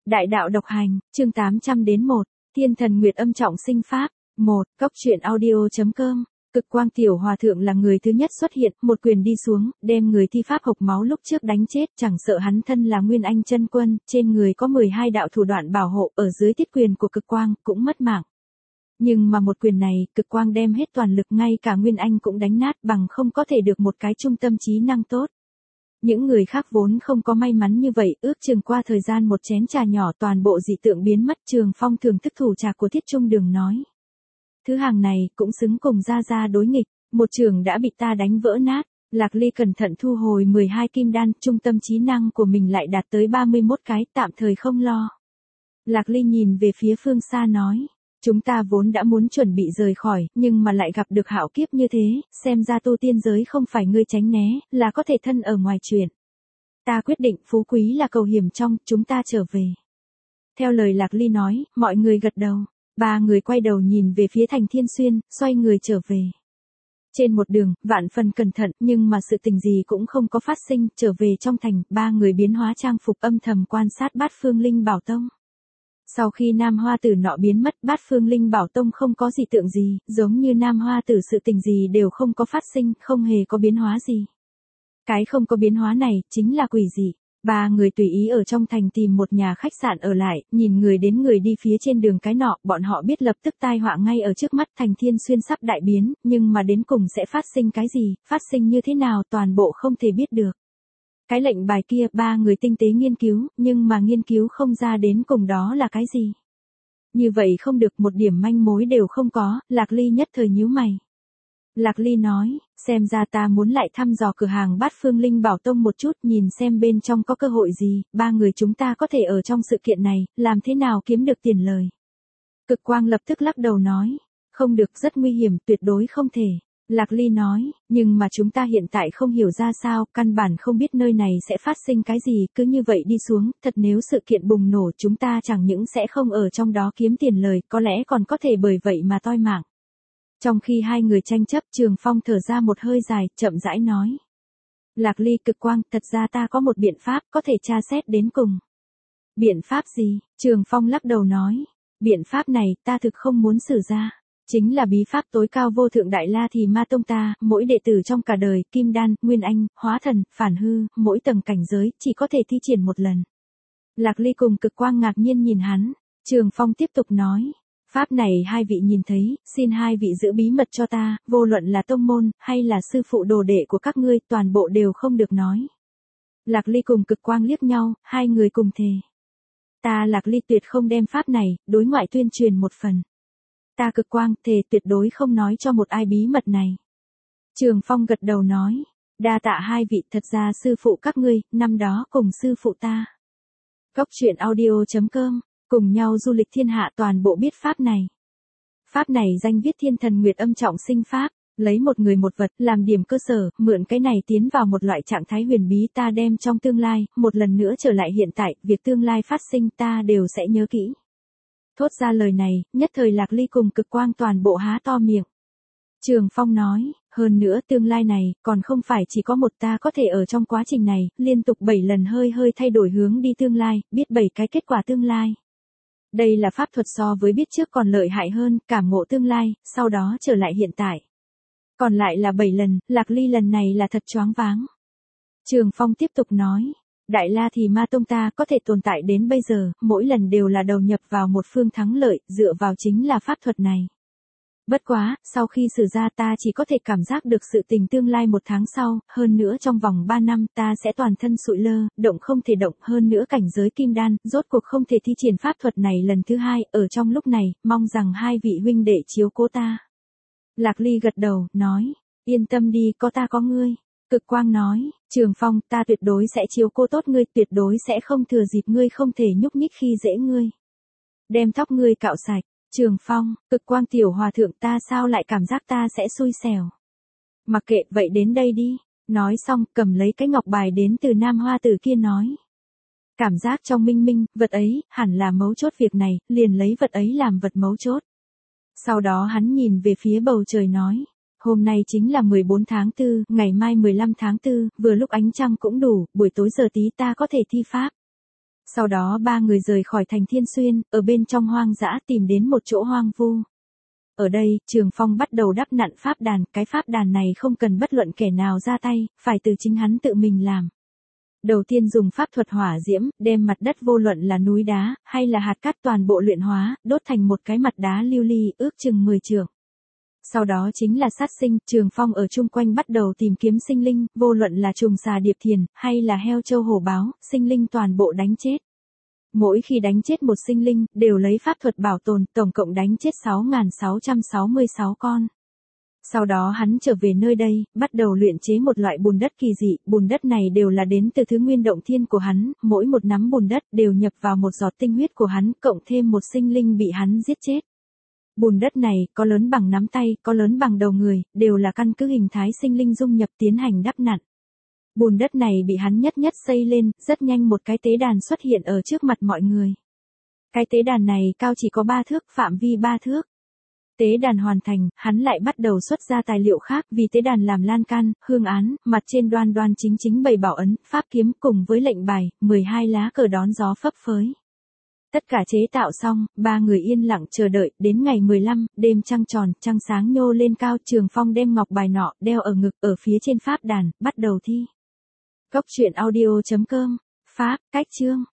Đại đạo độc hành, chương 800-1, Thiên thần Nguyệt Âm trọng sinh pháp. 1. Cốc truyện audio.com. Cực Quang Tiểu Hòa Thượng là người thứ nhất xuất hiện, một quyền đi xuống, đem người thi pháp hộc máu lúc trước đánh chết, chẳng sợ hắn thân là Nguyên Anh chân quân, trên người có 12 đạo thủ đoạn bảo hộ, ở dưới tiết quyền của Cực Quang, cũng mất mạng. Nhưng mà một quyền này, Cực Quang đem hết toàn lực, ngay cả Nguyên Anh cũng đánh nát, bằng không có thể được một cái trung tâm trí năng tốt. Những người khác vốn không có may mắn như vậy, ước chừng qua thời gian một chén trà nhỏ toàn bộ dị tượng biến mất. Trường Phong thưởng thức thủ trà của Thiết Trung Đường nói. Thứ hàng này cũng xứng cùng ra đối nghịch, một trường đã bị ta đánh vỡ nát. Lạc Ly cẩn thận thu hồi 12 kim đan, trung tâm trí năng của mình lại đạt tới 31 cái, tạm thời không lo. Lạc Ly nhìn về phía phương xa nói. Chúng ta vốn đã muốn chuẩn bị rời khỏi, nhưng mà lại gặp được hạo kiếp như thế, xem ra tu tiên giới không phải ngươi tránh né, là có thể thân ở ngoài chuyện. Ta quyết định phú quý là cầu hiểm trong, chúng ta trở về. Theo lời Lạc Ly nói, mọi người gật đầu. Ba người quay đầu nhìn về phía thành Thiên Xuyên, xoay người trở về. Trên một đường, vạn phần cẩn thận, nhưng mà sự tình gì cũng không có phát sinh, trở về trong thành, ba người biến hóa trang phục âm thầm quan sát Bát Phương Linh Bảo Tông. Sau khi Nam Hoa Tử nọ biến mất, Bát Phương Linh Bảo Tông không có gì tượng gì, giống như Nam Hoa Tử sự tình gì đều không có phát sinh, không hề có biến hóa gì. Cái không có biến hóa này, chính là quỷ dị. Ba người tùy ý ở trong thành tìm một nhà khách sạn ở lại, nhìn người đến người đi phía trên đường cái nọ, bọn họ biết lập tức tai họa ngay ở trước mắt. Thành Thiên Xuyên sắp đại biến, nhưng mà đến cùng sẽ phát sinh cái gì, phát sinh như thế nào toàn bộ không thể biết được. Cái lệnh bài kia ba người tinh tế nghiên cứu, nhưng mà nghiên cứu không ra đến cùng đó là cái gì. Như vậy không được, một điểm manh mối đều không có. Lạc Ly nhất thời nhíu mày. Lạc Ly nói, xem ra ta muốn lại thăm dò cửa hàng Bát Phương Linh Bảo Tông một chút, nhìn xem bên trong có cơ hội gì, ba người chúng ta có thể ở trong sự kiện này, làm thế nào kiếm được tiền lời. Cực Quang lập tức lắc đầu nói, không được, rất nguy hiểm, tuyệt đối không thể. Lạc Ly nói, nhưng mà chúng ta hiện tại không hiểu ra sao, căn bản không biết nơi này sẽ phát sinh cái gì, cứ như vậy đi xuống, thật nếu sự kiện bùng nổ chúng ta chẳng những sẽ không ở trong đó kiếm tiền lời, có lẽ còn có thể bởi vậy mà toi mạng. Trong khi hai người tranh chấp, Trường Phong thở ra một hơi dài, chậm rãi nói. Lạc Ly, Cực Quang, thật ra ta có một biện pháp, có thể tra xét đến cùng. Biện pháp gì? Trường Phong lắc đầu nói. Biện pháp này, ta thực không muốn sử ra. Chính là bí pháp tối cao vô thượng Đại La Thì Ma Tông ta, mỗi đệ tử trong cả đời, Kim Đan, Nguyên Anh, Hóa Thần, Phản Hư, mỗi tầng cảnh giới, chỉ có thể thi triển một lần. Lạc Ly cùng Cực Quang ngạc nhiên nhìn hắn. Trường Phong tiếp tục nói. Pháp này hai vị nhìn thấy, xin hai vị giữ bí mật cho ta, vô luận là tông môn, hay là sư phụ đồ đệ của các ngươi, toàn bộ đều không được nói. Lạc Ly cùng Cực Quang liếc nhau, hai người cùng thề. Ta Lạc Ly tuyệt không đem pháp này, đối ngoại tuyên truyền một phần. Ta Cực Quang thề tuyệt đối không nói cho một ai bí mật này. Trường Phong gật đầu nói, đa tạ hai vị, thật ra sư phụ các ngươi, năm đó cùng sư phụ ta. Cốc truyện audio.com. Cùng nhau du lịch thiên hạ toàn bộ biết pháp này. Pháp này danh viết Thiên thần Nguyệt Âm trọng sinh pháp, lấy một người một vật làm điểm cơ sở, mượn cái này tiến vào một loại trạng thái huyền bí, ta đem trong tương lai, một lần nữa trở lại hiện tại, việc tương lai phát sinh ta đều sẽ nhớ kỹ. Thốt ra lời này, nhất thời Lạc Ly cùng Cực Quang toàn bộ há to miệng. Trường Phong nói, hơn nữa tương lai này, còn không phải chỉ có một ta có thể ở trong quá trình này, liên tục 7 lần hơi thay đổi hướng đi tương lai, biết 7 cái kết quả tương lai. Đây là pháp thuật so với biết trước còn lợi hại hơn, cảm ngộ tương lai, sau đó trở lại hiện tại. Còn lại là 7 lần, Lạc Ly lần này là thật choáng váng. Trường Phong tiếp tục nói, Đại La Thì Ma Tông ta có thể tồn tại đến bây giờ, mỗi lần đều là đầu nhập vào một phương thắng lợi, dựa vào chính là pháp thuật này. Bất quá, sau khi sử ra ta chỉ có thể cảm giác được sự tình tương lai một tháng sau, hơn nữa trong vòng 3 năm ta sẽ toàn thân sụi lơ, động không thể động, hơn nữa cảnh giới kim đan, rốt cuộc không thể thi triển pháp thuật này lần thứ hai, ở trong lúc này, mong rằng hai vị huynh đệ chiếu cố ta. Lạc Ly gật đầu, nói, yên tâm đi, có ta có ngươi. Cực Quang nói, Trường Phong, ta tuyệt đối sẽ chiếu cố tốt ngươi, tuyệt đối sẽ không thừa dịp ngươi không thể nhúc nhích khi dễ ngươi. Đem tóc ngươi cạo sạch. Trường Phong, Cực Quang Tiểu Hòa Thượng, ta sao lại cảm giác ta sẽ xui xẻo. Mặc kệ, vậy đến đây đi. Nói xong, cầm lấy cái ngọc bài đến từ Nam Hoa Tử kia nói. Cảm giác trong minh minh, vật ấy, hẳn là mấu chốt việc này, liền lấy vật ấy làm vật mấu chốt. Sau đó hắn nhìn về phía bầu trời nói. Hôm nay chính là 14 tháng 4, ngày mai 15 tháng 4, vừa lúc ánh trăng cũng đủ, buổi tối giờ tí ta có thể thi pháp. Sau đó ba người rời khỏi thành Thiên Xuyên, ở bên trong hoang dã tìm đến một chỗ hoang vu. Ở đây, Trường Phong bắt đầu đắp nặn pháp đàn, cái pháp đàn này không cần bất luận kẻ nào ra tay, phải từ chính hắn tự mình làm. Đầu tiên dùng pháp thuật hỏa diễm, đem mặt đất vô luận là núi đá, hay là hạt cát toàn bộ luyện hóa, đốt thành một cái mặt đá lưu ly, ước chừng 10 trượng. Sau đó chính là sát sinh, Trường Phong ở chung quanh bắt đầu tìm kiếm sinh linh, vô luận là trùng xà điệp thiền, hay là heo châu hổ báo, sinh linh toàn bộ đánh chết. Mỗi khi đánh chết một sinh linh, đều lấy pháp thuật bảo tồn, tổng cộng đánh chết 6.666 con. Sau đó hắn trở về nơi đây, bắt đầu luyện chế một loại bùn đất kỳ dị, bùn đất này đều là đến từ thứ nguyên động thiên của hắn, mỗi một nắm bùn đất đều nhập vào một giọt tinh huyết của hắn, cộng thêm một sinh linh bị hắn giết chết. Bùn đất này, có lớn bằng nắm tay, có lớn bằng đầu người, đều là căn cứ hình thái sinh linh dung nhập tiến hành đắp nặn. Bùn đất này bị hắn nhất nhất xây lên, rất nhanh một cái tế đàn xuất hiện ở trước mặt mọi người. Cái tế đàn này cao chỉ có 3 thước, phạm vi 3 thước. Tế đàn hoàn thành, hắn lại bắt đầu xuất ra tài liệu khác, vì tế đàn làm lan can, hương án, mặt trên đoan đoan chính chính bày bảo ấn, pháp kiếm cùng với lệnh bài, 12 lá cờ đón gió phấp phới. Tất cả chế tạo xong, ba người yên lặng chờ đợi, đến ngày 15, đêm trăng tròn, trăng sáng nhô lên cao, Trường Phong đem ngọc bài nọ, đeo ở ngực, ở phía trên pháp đàn, bắt đầu thi. Cốc truyện audio.com, Pháp, cách chương.